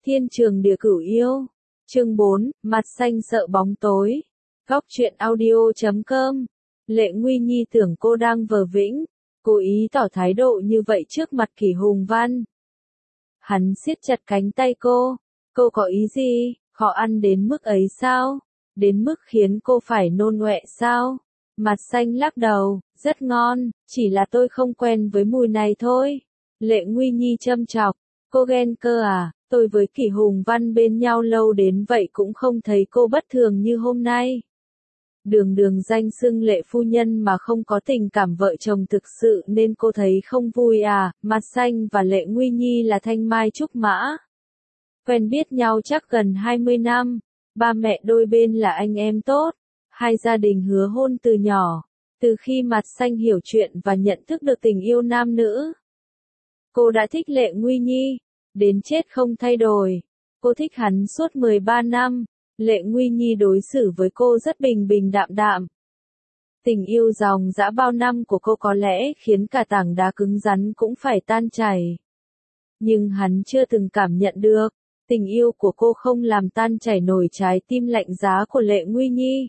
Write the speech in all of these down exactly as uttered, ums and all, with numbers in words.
Thiên trường địa cửu yêu. Chương bốn, mặt xanh sợ bóng tối. Góc truyện audio chấm com. Lệ Nguy Nhi tưởng cô đang vờ vĩnh, cố ý tỏ thái độ như vậy trước mặt Kỷ Hùng Văn. Hắn siết chặt cánh tay cô. Cô có ý gì? Khó ăn đến mức ấy sao? Đến mức khiến cô phải nôn ọe sao? Mặt xanh lắc đầu, rất ngon, chỉ là tôi không quen với mùi này thôi. Lệ Nguy Nhi châm chọc, cô ghen cơ à? Tôi với Kỷ Hùng Văn bên nhau lâu đến vậy cũng không thấy cô bất thường như hôm nay. Đường đường danh xưng Lệ phu nhân mà không có tình cảm vợ chồng thực sự nên cô thấy không vui à? Mặt xanh và Lệ Nguy Nhi là thanh mai trúc mã. Quen biết nhau chắc gần hai mươi năm, ba mẹ đôi bên là anh em tốt, hai gia đình hứa hôn từ nhỏ, từ khi Mặt xanh hiểu chuyện và nhận thức được tình yêu nam nữ. Cô đã thích Lệ Nguy Nhi, đến chết không thay đổi. Cô thích hắn suốt mười ba năm, Lệ Nguy Nhi đối xử với cô rất bình bình đạm đạm. Tình yêu dòng dã bao năm của cô có lẽ khiến cả tảng đá cứng rắn cũng phải tan chảy. Nhưng hắn chưa từng cảm nhận được, tình yêu của cô không làm tan chảy nổi trái tim lạnh giá của Lệ Nguy Nhi.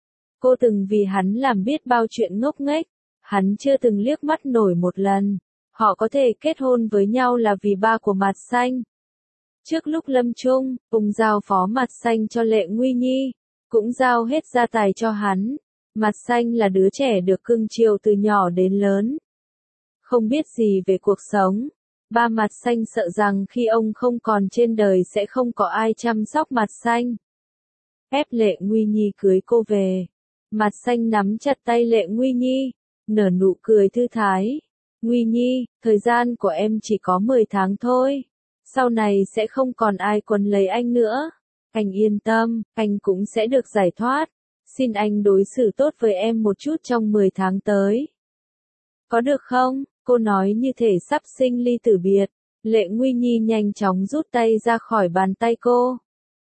Cô từng vì hắn làm biết bao chuyện ngốc nghếch, hắn chưa từng liếc mắt nổi một lần. Họ có thể kết hôn với nhau là vì ba của Mặt xanh. Trước lúc lâm chung, ông giao phó Mặt xanh cho Lệ Nguy Nhi, cũng giao hết gia tài cho hắn. Mặt xanh là đứa trẻ được cưng chiều từ nhỏ đến lớn. Không biết gì về cuộc sống, ba Mặt xanh sợ rằng khi ông không còn trên đời sẽ không có ai chăm sóc Mặt xanh. Ép Lệ Nguy Nhi cưới cô về. Mặt xanh nắm chặt tay Lệ Nguy Nhi, nở nụ cười thư thái. Nguy Nhi, thời gian của em chỉ có mười tháng thôi. Sau này sẽ không còn ai quấn lấy anh nữa. Anh yên tâm, anh cũng sẽ được giải thoát. Xin anh đối xử tốt với em một chút trong mười tháng tới. Có được không? Cô nói như thể sắp sinh ly tử biệt. Lệ Nguy Nhi nhanh chóng rút tay ra khỏi bàn tay cô.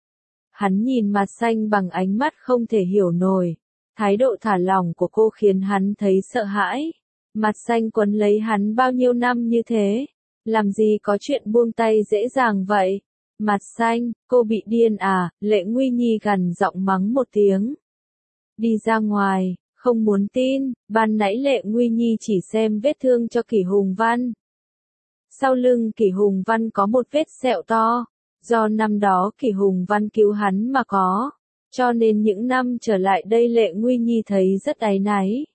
Hắn nhìn Mặt xanh bằng ánh mắt không thể hiểu nổi. Thái độ thả lỏng của cô khiến hắn thấy sợ hãi. Mặt xanh quấn lấy hắn bao nhiêu năm như thế, làm gì có chuyện buông tay dễ dàng vậy? Mặt xanh, cô bị điên à? Lệ Nguy Nhi gằn giọng mắng một tiếng. Đi ra ngoài, không muốn tin, ban nãy Lệ Nguy Nhi chỉ xem vết thương cho Kỷ Hùng Văn. Sau lưng Kỷ Hùng Văn có một vết sẹo to, do năm đó Kỷ Hùng Văn cứu hắn mà có, cho nên những năm trở lại đây Lệ Nguy Nhi thấy rất áy náy.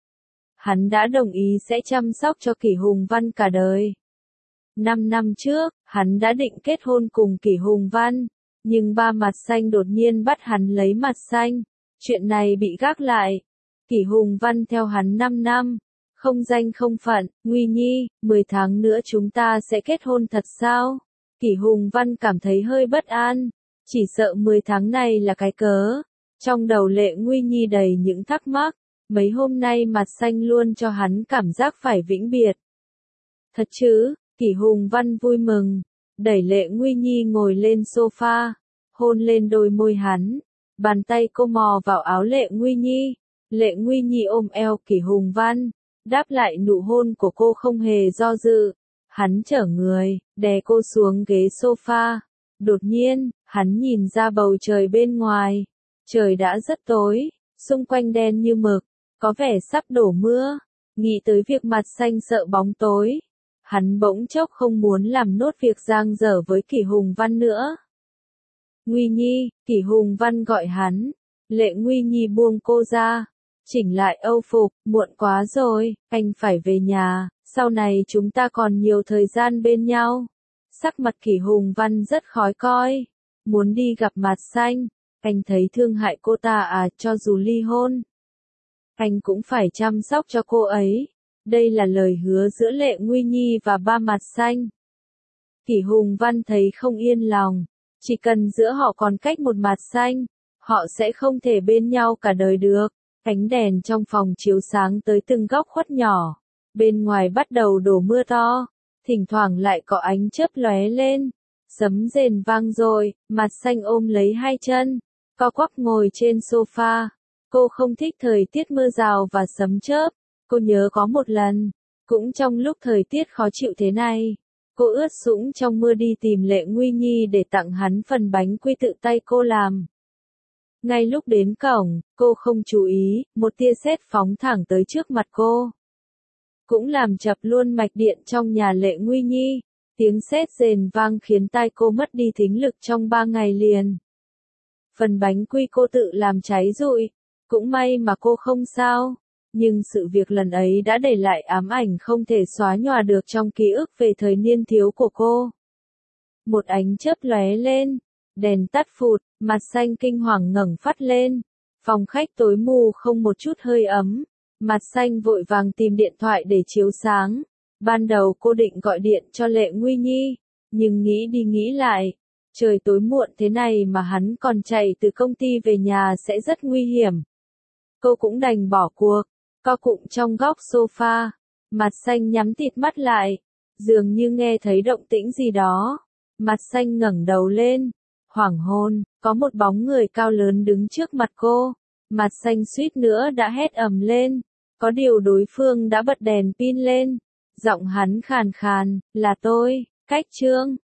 Hắn đã đồng ý sẽ chăm sóc cho Kỷ Hùng Văn cả đời. Năm năm trước, hắn đã định kết hôn cùng Kỷ Hùng Văn, nhưng ba Mặt xanh đột nhiên bắt hắn lấy Mặt xanh. Chuyện này bị gác lại. Kỷ Hùng Văn theo hắn năm năm, không danh không phận. Nguy Nhi, mười tháng nữa chúng ta sẽ kết hôn thật sao? Kỷ Hùng Văn cảm thấy hơi bất an, chỉ sợ mười tháng này là cái cớ. Trong đầu Lệ Nguy Nhi đầy những thắc mắc. Mấy hôm nay Mặt xanh luôn cho hắn cảm giác phải vĩnh biệt. Thật chứ? Kỷ Hùng Văn vui mừng, đẩy Lệ Nguy Nhi ngồi lên sofa, hôn lên đôi môi hắn. Bàn tay cô mò vào áo Lệ Nguy Nhi. Lệ Nguy Nhi ôm eo Kỷ Hùng Văn, đáp lại nụ hôn của cô không hề do dự. Hắn trở người, đè cô xuống ghế sofa. Đột nhiên, hắn nhìn ra bầu trời bên ngoài. Trời đã rất tối, xung quanh đen như mực. Có vẻ sắp đổ mưa, nghĩ tới việc Mặt xanh sợ bóng tối. Hắn bỗng chốc không muốn làm nốt việc dang dở với Kỷ Hùng Văn nữa. Nguy Nhi, Kỷ Hùng Văn gọi hắn. Lệ Nguy Nhi buông cô ra, chỉnh lại âu phục, muộn quá rồi, anh phải về nhà, sau này chúng ta còn nhiều thời gian bên nhau. Sắc mặt Kỷ Hùng Văn rất khó coi, muốn đi gặp Mặt xanh, anh thấy thương hại cô ta à? Cho dù ly hôn, anh cũng phải chăm sóc cho cô ấy. Đây là lời hứa giữa Lệ Nguy Nhi và ba Mặt xanh. Kỷ Hùng Văn thấy không yên lòng. Chỉ cần giữa họ còn cách một Mặt xanh, họ sẽ không thể bên nhau cả đời được. Ánh đèn trong phòng chiếu sáng tới từng góc khuất nhỏ. Bên ngoài bắt đầu đổ mưa to. Thỉnh thoảng lại có ánh chớp lóe lên. Sấm rền vang rồi, Mặt xanh ôm lấy hai chân, co quắp ngồi trên sofa. Cô không thích thời tiết mưa rào và sấm chớp. Cô nhớ có một lần, cũng trong lúc thời tiết khó chịu thế này, Cô ướt sũng trong mưa đi tìm Lệ Nguy Nhi để tặng hắn phần bánh quy tự tay cô làm. Ngay lúc đến cổng, cô không chú ý, một tia sét phóng thẳng tới trước mặt cô. Cũng làm chập luôn mạch điện trong nhà Lệ Nguy Nhi. Tiếng sét rền vang khiến tai cô mất đi thính lực trong ba ngày liền. Phần bánh quy cô tự làm cháy rụi. Cũng may mà cô không sao. Nhưng sự việc lần ấy đã để lại ám ảnh không thể xóa nhòa được trong ký ức về thời niên thiếu của cô. Một ánh chớp lóe lên. Đèn tắt phụt, mặt xanh kinh hoàng ngẩng phát lên. Phòng khách tối mù không một chút hơi ấm. Mặt xanh vội vàng tìm điện thoại để chiếu sáng. Ban đầu cô định gọi điện cho Lệ Nguy Nhi, nhưng nghĩ đi nghĩ lại, trời tối muộn thế này mà hắn còn chạy từ công ty về nhà sẽ rất nguy hiểm. Cô cũng đành bỏ cuộc, co cụm trong góc sofa, mặt xanh nhắm tịt mắt lại, dường như nghe thấy động tĩnh gì đó. Mặt xanh ngẩng đầu lên, hoảng hồn, có một bóng người cao lớn đứng trước mặt cô. Mặt xanh suýt nữa đã hét ầm lên, có điều đối phương đã bật đèn pin lên. Giọng hắn khàn khàn, là tôi, Cách Trương.